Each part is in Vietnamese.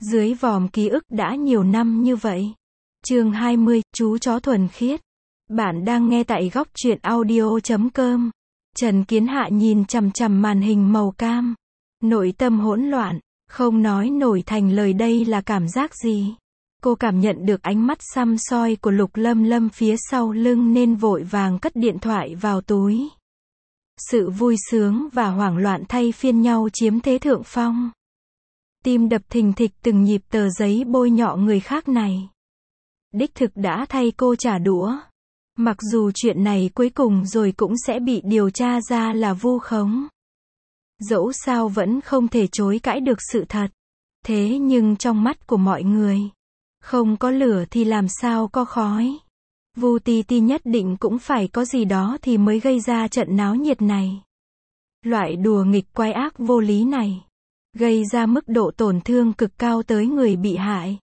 Dưới vòm ký ức đã nhiều năm như vậy. Chương 20, chú chó thuần khiết. Bạn đang nghe tại góc truyện audio.com. Trần Kiến Hạ nhìn chằm chằm màn hình màu cam. Nội tâm hỗn loạn, không nói nổi thành lời đây là cảm giác gì. Cô cảm nhận được ánh mắt săm soi của Lục Lâm Lâm phía sau lưng nên vội vàng cất điện thoại vào túi. Sự vui sướng và hoảng loạn thay phiên nhau chiếm thế thượng phong. Tim đập thình thịch từng nhịp tờ giấy bôi nhọ người khác này. Đích thực đã thay cô trả đũa. Mặc dù chuyện này cuối cùng rồi cũng sẽ bị điều tra ra là vu khống. Dẫu sao vẫn không thể chối cãi được sự thật. Thế nhưng trong mắt của mọi người, không có lửa thì làm sao có khói. Vu Ti Ti nhất định cũng phải có gì đó thì mới gây ra trận náo nhiệt này. Loại đùa nghịch quái ác vô lý này, gây ra mức độ tổn thương cực cao tới người bị hại.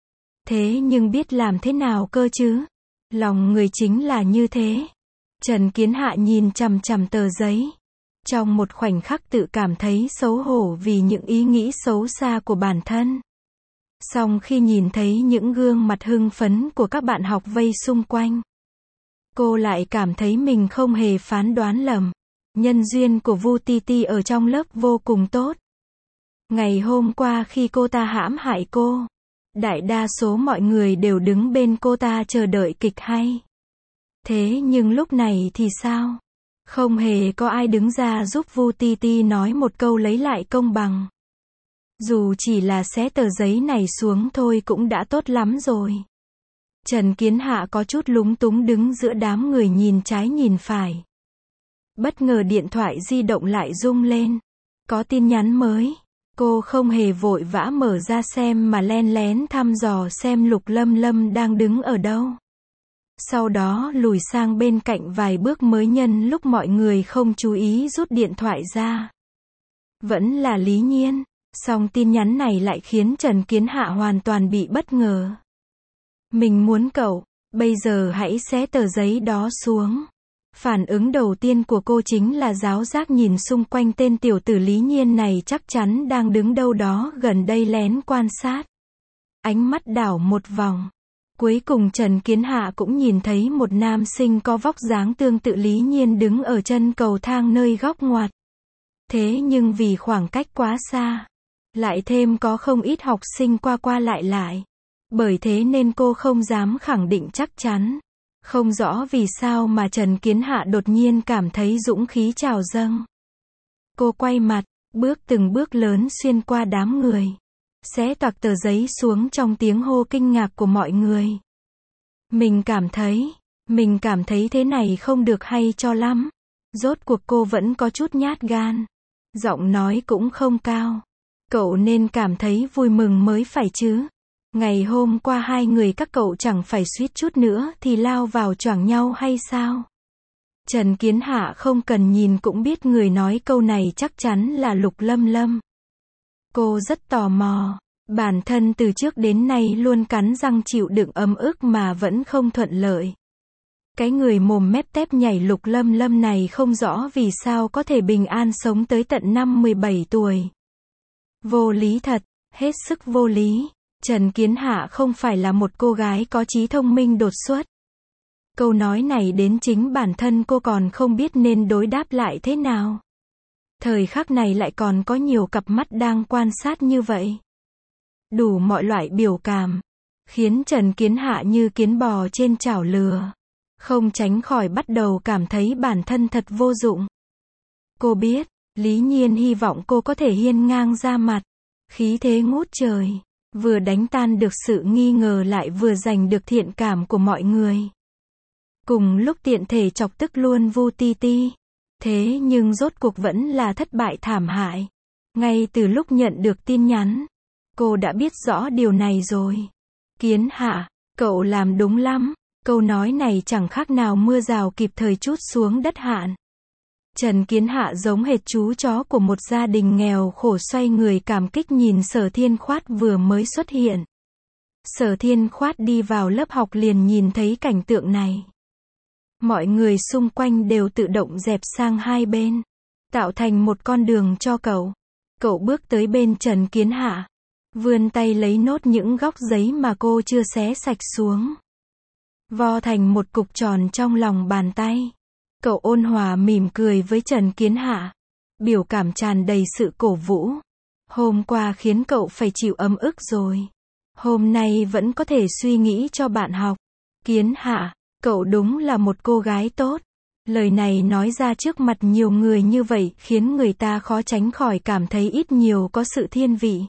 Thế nhưng biết làm thế nào cơ chứ? Lòng người chính là như thế. Trần Kiến Hạ nhìn chằm chằm tờ giấy. Trong một khoảnh khắc tự cảm thấy xấu hổ vì những ý nghĩ xấu xa của bản thân. Song khi nhìn thấy những gương mặt hưng phấn của các bạn học vây xung quanh, cô lại cảm thấy mình không hề phán đoán lầm. Nhân duyên của Vu Ti Ti ở trong lớp vô cùng tốt. Ngày hôm qua khi cô ta hãm hại cô, đại đa số mọi người đều đứng bên cô ta chờ đợi kịch hay. Thế nhưng lúc này thì sao? Không hề có ai đứng ra giúp Vu Ti Ti nói một câu lấy lại công bằng. Dù chỉ là xé tờ giấy này xuống thôi cũng đã tốt lắm rồi. Trần Kiến Hạ có chút lúng túng đứng giữa đám người nhìn trái nhìn phải. Bất ngờ điện thoại di động lại rung lên. Có tin nhắn mới. Cô không hề vội vã mở ra xem mà len lén thăm dò xem Lục Lâm Lâm đang đứng ở đâu. Sau đó lùi sang bên cạnh vài bước mới nhân lúc mọi người không chú ý rút điện thoại ra. Vẫn là Lý Nhiên. Song tin nhắn này lại khiến Trần Kiến Hạ hoàn toàn bị bất ngờ. Mình muốn cậu, bây giờ hãy xé tờ giấy đó xuống. Phản ứng đầu tiên của cô chính là giáo giác nhìn xung quanh tên tiểu tử Lý Nhiên này chắc chắn đang đứng đâu đó gần đây lén quan sát. Ánh mắt đảo một vòng. Cuối cùng Trần Kiến Hạ cũng nhìn thấy một nam sinh có vóc dáng tương tự Lý Nhiên đứng ở chân cầu thang nơi góc ngoặt. Thế nhưng vì khoảng cách quá xa, lại thêm có không ít học sinh qua qua lại lại. Bởi thế nên cô không dám khẳng định chắc chắn. Không rõ vì sao mà Trần Kiến Hạ đột nhiên cảm thấy dũng khí trào dâng. Cô quay mặt, bước từng bước lớn xuyên qua đám người. Xé toạc tờ giấy xuống trong tiếng hô kinh ngạc của mọi người. Mình cảm thấy thế này không được hay cho lắm. Rốt cuộc cô vẫn có chút nhát gan. Giọng nói cũng không cao. Cậu nên cảm thấy vui mừng mới phải chứ. Ngày hôm qua hai người các cậu chẳng phải suýt chút nữa thì lao vào choảng nhau hay sao? Trần Kiến Hạ không cần nhìn cũng biết người nói câu này chắc chắn là Lục Lâm Lâm. Cô rất tò mò. Bản thân từ trước đến nay luôn cắn răng chịu đựng ấm ức mà vẫn không thuận lợi. Cái người mồm mép tép nhảy Lục Lâm Lâm này không rõ vì sao có thể bình an sống tới tận năm 17 tuổi. Vô lý thật, hết sức vô lý. Trần Kiến Hạ không phải là một cô gái có trí thông minh đột xuất. Câu nói này đến chính bản thân cô còn không biết nên đối đáp lại thế nào. Thời khắc này lại còn có nhiều cặp mắt đang quan sát như vậy. Đủ mọi loại biểu cảm, khiến Trần Kiến Hạ như kiến bò trên chảo lửa. Không tránh khỏi bắt đầu cảm thấy bản thân thật vô dụng. Cô biết, Lý Nhiên hy vọng cô có thể hiên ngang ra mặt. Khí thế ngút trời. Vừa đánh tan được sự nghi ngờ lại vừa giành được thiện cảm của mọi người. Cùng lúc tiện thể chọc tức luôn Vu Ti Ti. Thế nhưng rốt cuộc vẫn là thất bại thảm hại. Ngay từ lúc nhận được tin nhắn, cô đã biết rõ điều này rồi. Kiến Hạ, cậu làm đúng lắm. Câu nói này chẳng khác nào mưa rào kịp thời trút xuống đất hạn. Trần Kiến Hạ giống hệt chú chó của một gia đình nghèo khổ xoay người cảm kích nhìn Sở Thiên Khoát vừa mới xuất hiện. Sở Thiên Khoát đi vào lớp học liền nhìn thấy cảnh tượng này. Mọi người xung quanh đều tự động dẹp sang hai bên, tạo thành một con đường cho cậu. Cậu bước tới bên Trần Kiến Hạ. Vươn tay lấy nốt những góc giấy mà cô chưa xé sạch xuống. Vo thành một cục tròn trong lòng bàn tay. Cậu ôn hòa mỉm cười với Trần Kiến Hạ. Biểu cảm tràn đầy sự cổ vũ. Hôm qua khiến cậu phải chịu ấm ức rồi. Hôm nay vẫn có thể suy nghĩ cho bạn học. Kiến Hạ, cậu đúng là một cô gái tốt. Lời này nói ra trước mặt nhiều người như vậy khiến người ta khó tránh khỏi cảm thấy ít nhiều có sự thiên vị.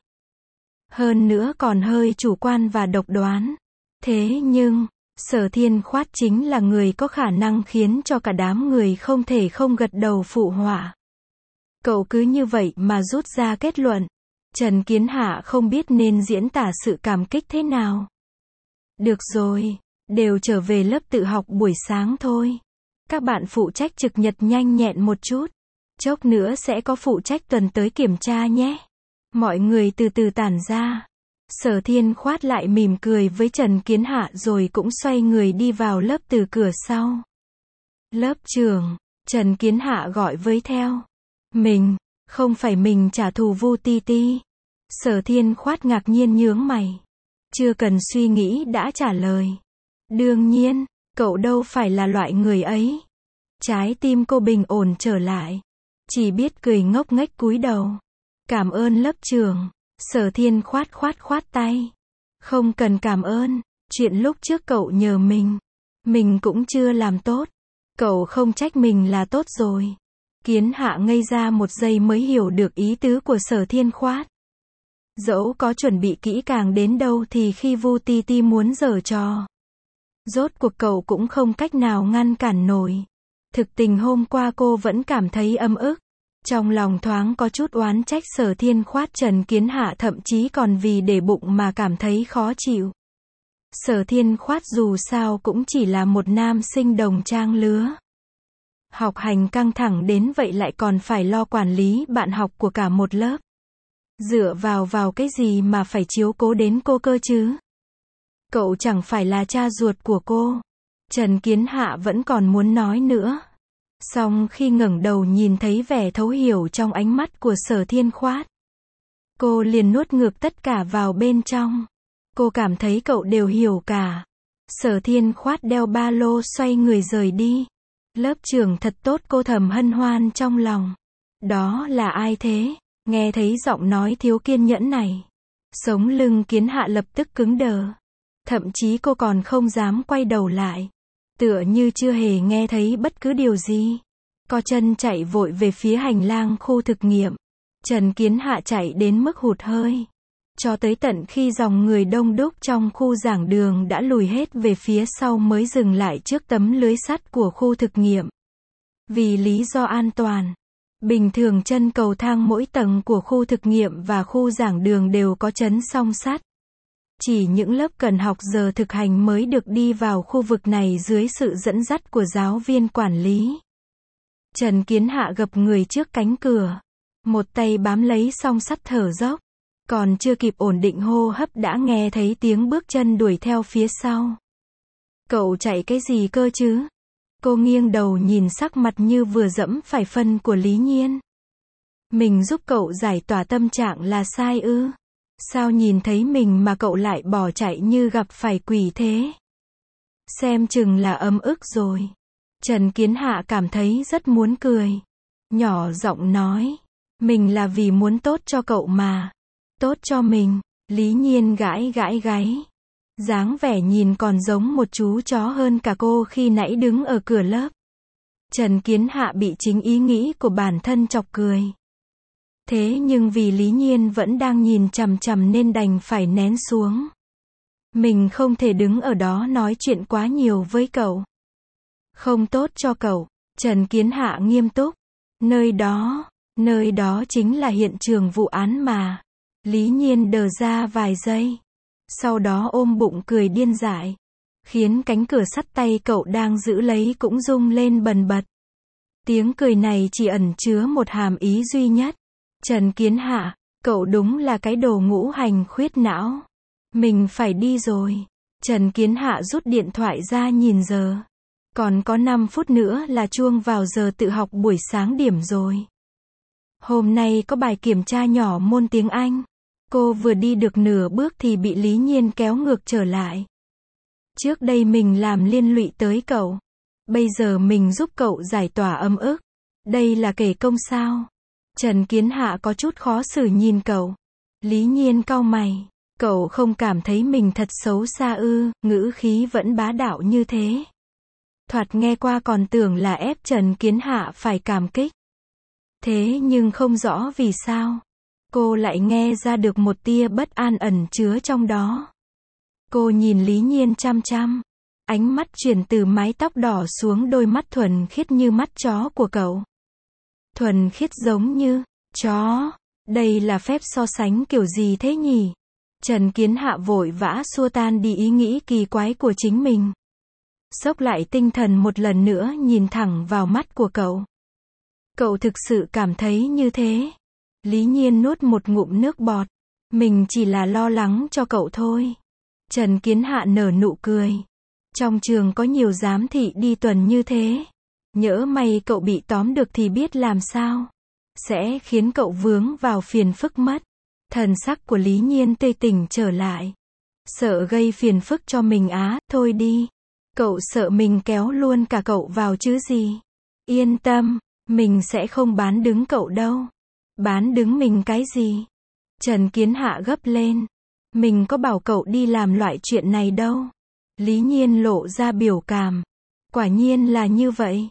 Hơn nữa còn hơi chủ quan và độc đoán. Thế nhưng, Sở Thiên Khoát chính là người có khả năng khiến cho cả đám người không thể không gật đầu phụ họa. Cậu cứ như vậy mà rút ra kết luận. Trần Kiến Hạ không biết nên diễn tả sự cảm kích thế nào. Được rồi, đều trở về lớp tự học buổi sáng thôi. Các bạn phụ trách trực nhật nhanh nhẹn một chút. Chốc nữa sẽ có phụ trách tuần tới kiểm tra nhé. Mọi người từ từ tản ra. Sở Thiên Khoát lại mỉm cười với Trần Kiến Hạ rồi cũng xoay người đi vào lớp từ cửa sau. Lớp trưởng, Trần Kiến Hạ gọi với theo. Mình, không phải mình trả thù Vu Ti Ti. Sở Thiên Khoát ngạc nhiên nhướng mày. Chưa cần suy nghĩ đã trả lời. Đương nhiên, cậu đâu phải là loại người ấy. Trái tim cô bình ổn trở lại. Chỉ biết cười ngốc nghếch cúi đầu. Cảm ơn lớp trưởng. Sở Thiên Khoát khoát tay. Không cần cảm ơn. Chuyện lúc trước cậu nhờ mình cũng chưa làm tốt. Cậu không trách mình là tốt rồi. Kiến Hạ ngây ra một giây mới hiểu được ý tứ của Sở Thiên Khoát. Dẫu có chuẩn bị kỹ càng đến đâu thì khi Vu Ti Ti muốn giở trò, rốt cuộc cậu cũng không cách nào ngăn cản nổi. Thực tình hôm qua cô vẫn cảm thấy ấm ức. Trong lòng thoáng có chút oán trách Sở Thiên Khoát. Trần Kiến Hạ thậm chí còn vì để bụng mà cảm thấy khó chịu. Sở Thiên Khoát dù sao cũng chỉ là một nam sinh đồng trang lứa. Học hành căng thẳng đến vậy lại còn phải lo quản lý bạn học của cả một lớp. Dựa vào cái gì mà phải chiếu cố đến cô cơ chứ? Cậu chẳng phải là cha ruột của cô. Trần Kiến Hạ vẫn còn muốn nói nữa. Song khi ngẩng đầu nhìn thấy vẻ thấu hiểu trong ánh mắt của Sở Thiên Khoát, cô liền nuốt ngược tất cả vào bên trong. Cô cảm thấy cậu đều hiểu cả. Sở Thiên Khoát đeo ba lô xoay người rời đi. Lớp trưởng thật tốt, cô thầm hân hoan trong lòng. Đó là ai thế? Nghe thấy giọng nói thiếu kiên nhẫn này, sống lưng Kiến Hạ lập tức cứng đờ. Thậm chí cô còn không dám quay đầu lại. Tựa như chưa hề nghe thấy bất cứ điều gì. Co chân chạy vội về phía hành lang khu thực nghiệm. Trần Kiến Hạ chạy đến mức hụt hơi. Cho tới tận khi dòng người đông đúc trong khu giảng đường đã lùi hết về phía sau mới dừng lại trước tấm lưới sắt của khu thực nghiệm. Vì lý do an toàn, bình thường chân cầu thang mỗi tầng của khu thực nghiệm và khu giảng đường đều có chấn song sắt. Chỉ những lớp cần học giờ thực hành mới được đi vào khu vực này dưới sự dẫn dắt của giáo viên quản lý. Trần Kiến Hạ gập người trước cánh cửa. Một tay bám lấy song sắt thở dốc. Còn chưa kịp ổn định hô hấp đã nghe thấy tiếng bước chân đuổi theo phía sau. Cậu chạy cái gì cơ chứ? Cô nghiêng đầu nhìn sắc mặt như vừa dẫm phải phân của Lý Nhiên. Mình giúp cậu giải tỏa tâm trạng là sai ư? Sao nhìn thấy mình mà cậu lại bỏ chạy như gặp phải quỷ thế? Xem chừng là ấm ức rồi. Trần Kiến Hạ cảm thấy rất muốn cười. Nhỏ giọng nói. Mình là vì muốn tốt cho cậu mà. Tốt cho mình. Lý Nhiên gãi gáy. Dáng vẻ nhìn còn giống một chú chó hơn cả cô khi nãy đứng ở cửa lớp. Trần Kiến Hạ bị chính ý nghĩ của bản thân chọc cười. Thế nhưng vì Lý Nhiên vẫn đang nhìn chằm chằm nên đành phải nén xuống. Mình không thể đứng ở đó nói chuyện quá nhiều với cậu. Không tốt cho cậu. Trần Kiến Hạ nghiêm túc. Nơi đó chính là hiện trường vụ án mà. Lý Nhiên đờ ra vài giây. Sau đó ôm bụng cười điên dại. Khiến cánh cửa sắt tay cậu đang giữ lấy cũng rung lên bần bật. Tiếng cười này chỉ ẩn chứa một hàm ý duy nhất. Trần Kiến Hạ, cậu đúng là cái đồ ngũ hành khuyết não. Mình phải đi rồi. Trần Kiến Hạ rút điện thoại ra nhìn giờ. Còn có 5 phút nữa là chuông vào giờ tự học buổi sáng điểm rồi. Hôm nay có bài kiểm tra nhỏ môn tiếng Anh. Cô vừa đi được nửa bước thì bị Lý Nhiên kéo ngược trở lại. Trước đây mình làm liên lụy tới cậu. Bây giờ mình giúp cậu giải tỏa âm ức. Đây là kể công sao? Trần Kiến Hạ có chút khó xử nhìn cậu. Lý Nhiên cau mày. Cậu không cảm thấy mình thật xấu xa ư? Ngữ khí vẫn bá đạo như thế. Thoạt nghe qua còn tưởng là ép Trần Kiến Hạ phải cảm kích. Thế nhưng không rõ vì sao. Cô lại nghe ra được một tia bất an ẩn chứa trong đó. Cô nhìn Lý Nhiên chăm chăm. Ánh mắt chuyển từ mái tóc đỏ xuống đôi mắt thuần khiết như mắt chó của cậu. Thuần khiết giống như chó. Đây là phép so sánh kiểu gì thế nhỉ? Trần Kiến Hạ vội vã xua tan đi ý nghĩ kỳ quái của chính mình. Xốc lại tinh thần một lần nữa nhìn thẳng vào mắt của cậu. Cậu thực sự cảm thấy như thế? Lý Nhiên nuốt một ngụm nước bọt. Mình chỉ là lo lắng cho cậu thôi. Trần Kiến Hạ nở nụ cười. Trong trường có nhiều giám thị đi tuần như thế. Nhỡ may cậu bị tóm được thì biết làm sao. Sẽ khiến cậu vướng vào phiền phức mất. Thần sắc của Lý Nhiên tươi tỉnh trở lại. Sợ gây phiền phức cho mình á, thôi đi. Cậu sợ mình kéo luôn cả cậu vào chứ gì. Yên tâm, mình sẽ không bán đứng cậu đâu. Bán đứng mình cái gì? Trần Kiến Hạ gấp lên. Mình có bảo cậu đi làm loại chuyện này đâu. Lý Nhiên lộ ra biểu cảm. Quả nhiên là như vậy.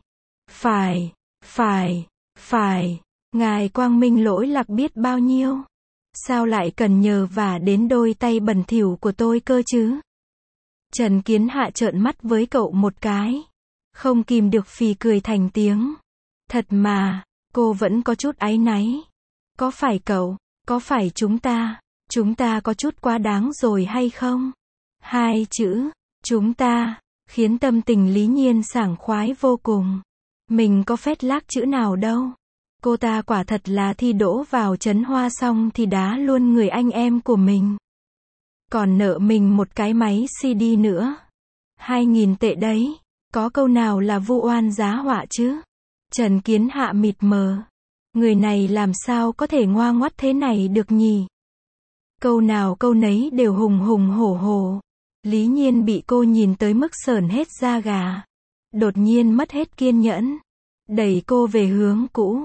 Phải. Ngài Quang Minh lỗi lạc biết bao nhiêu. Sao lại cần nhờ vả đến đôi tay bẩn thỉu của tôi cơ chứ? Trần Kiến Hạ trợn mắt với cậu một cái. Không kìm được phì cười thành tiếng. Thật mà, cô vẫn có chút áy náy. Có phải cậu, có phải chúng ta có chút quá đáng rồi hay không? Hai chữ, chúng ta, khiến tâm tình Lý Nhiên sảng khoái vô cùng. Mình có phét lác chữ nào đâu. Cô ta quả thật là thi đỗ vào Trấn Hoa xong thì đá luôn người anh em của mình. Còn nợ mình một cái máy CD nữa. 2.000 tệ đấy. Có câu nào là vu oan giá họa chứ? Trần Kiến Hạ mịt mờ. Người này làm sao có thể ngoa ngoắt thế này được nhỉ? Câu nào câu nấy đều hùng hùng hổ hổ. Lý Nhiên bị cô nhìn tới mức sởn hết da gà. Đột nhiên mất hết kiên nhẫn. Đẩy cô về hướng cũ.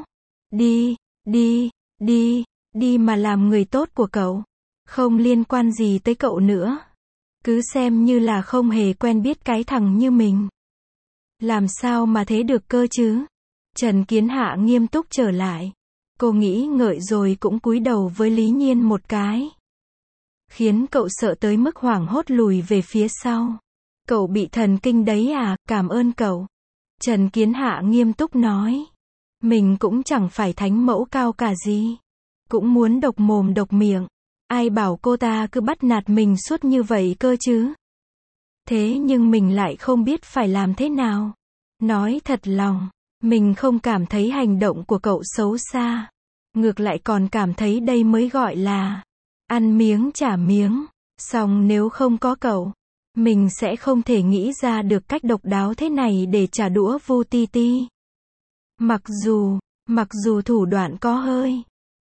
Đi mà làm người tốt của cậu. Không liên quan gì tới cậu nữa. Cứ xem như là không hề quen biết cái thằng như mình. Làm sao mà thế được cơ chứ? Trần Kiến Hạ nghiêm túc trở lại. Cô nghĩ ngợi rồi cũng cúi đầu với Lý Nhiên một cái. Khiến cậu sợ tới mức hoảng hốt lùi về phía sau. Cậu bị thần kinh đấy à, cảm ơn cậu. Trần Kiến Hạ nghiêm túc nói. Mình cũng chẳng phải thánh mẫu cao cả gì. Cũng muốn độc mồm độc miệng. Ai bảo cô ta cứ bắt nạt mình suốt như vậy cơ chứ? Thế nhưng mình lại không biết phải làm thế nào. Nói thật lòng, mình không cảm thấy hành động của cậu xấu xa. Ngược lại còn cảm thấy đây mới gọi là ăn miếng trả miếng. Song nếu không có cậu, mình sẽ không thể nghĩ ra được cách độc đáo thế này để trả đũa Vu Ti Ti. Mặc dù thủ đoạn có hơi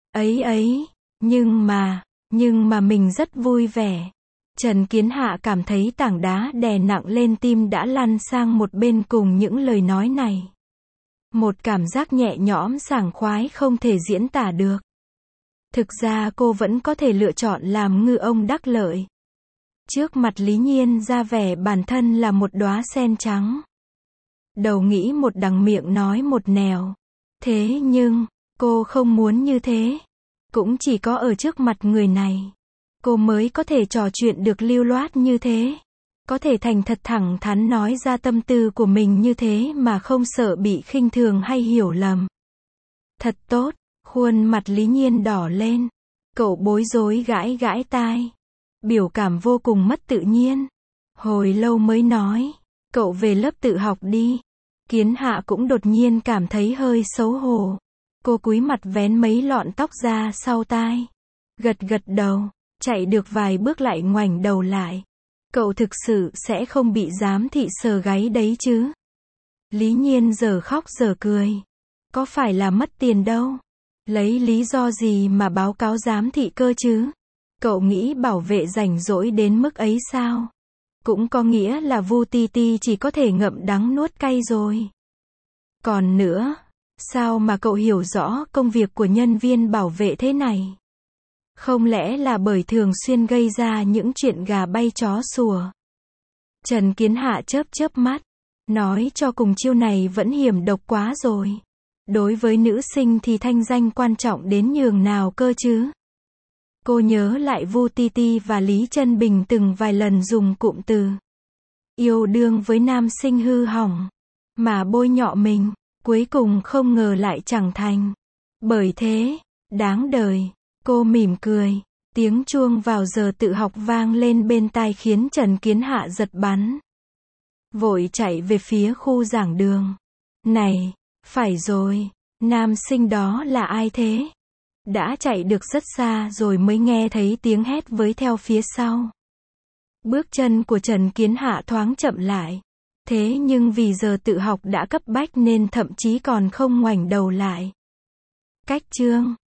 nhưng mà mình rất vui vẻ. Trần Kiến Hạ cảm thấy tảng đá đè nặng lên tim đã lăn sang một bên cùng những lời nói này. Một cảm giác nhẹ nhõm sảng khoái không thể diễn tả được. Thực ra cô vẫn có thể lựa chọn làm ngư ông đắc lợi. Trước mặt Lý Nhiên ra vẻ bản thân là một đóa sen trắng. Đầu nghĩ một đằng miệng nói một nẻo. Thế nhưng, cô không muốn như thế. Cũng chỉ có ở trước mặt người này, cô mới có thể trò chuyện được lưu loát như thế. Có thể thành thật thẳng thắn nói ra tâm tư của mình như thế mà không sợ bị khinh thường hay hiểu lầm. Thật tốt, khuôn mặt Lý Nhiên đỏ lên. Cậu bối rối gãi gãi tai. Biểu cảm vô cùng mất tự nhiên. Hồi lâu mới nói, cậu về lớp tự học đi. Kiến Hạ cũng đột nhiên cảm thấy hơi xấu hổ. Cô cúi mặt vén mấy lọn tóc ra sau tai. Gật đầu, chạy được vài bước lại ngoảnh đầu lại. Cậu thực sự sẽ không bị giám thị sờ gáy đấy chứ? Lý Nhiên giờ khóc giờ cười. Có phải là mất tiền đâu? Lấy lý do gì mà báo cáo giám thị cơ chứ? Cậu nghĩ bảo vệ rảnh rỗi đến mức ấy sao? Cũng có nghĩa là Vu Ti chỉ có thể ngậm đắng nuốt cay rồi. Còn nữa, sao mà cậu hiểu rõ công việc của nhân viên bảo vệ thế này? Không lẽ là bởi thường xuyên gây ra những chuyện gà bay chó sủa? Trần Kiến Hạ chớp chớp mắt, nói cho cùng chiêu này vẫn hiểm độc quá rồi. Đối với nữ sinh thì thanh danh quan trọng đến nhường nào cơ chứ? Cô nhớ lại Vu Ti và Lý Chân Bình từng vài lần dùng cụm từ yêu đương với nam sinh hư hỏng, mà bôi nhọ mình, cuối cùng không ngờ lại chẳng thành. Bởi thế, đáng đời. Cô mỉm cười, tiếng chuông vào giờ tự học vang lên bên tai khiến Trần Kiến Hạ giật bắn. Vội chạy về phía khu giảng đường. Này, phải rồi, nam sinh đó là ai thế? Đã chạy được rất xa rồi mới nghe thấy tiếng hét với theo phía sau. Bước chân của Trần Kiến Hạ thoáng chậm lại. Thế nhưng vì giờ tự học đã cấp bách nên thậm chí còn không ngoảnh đầu lại. Cách chương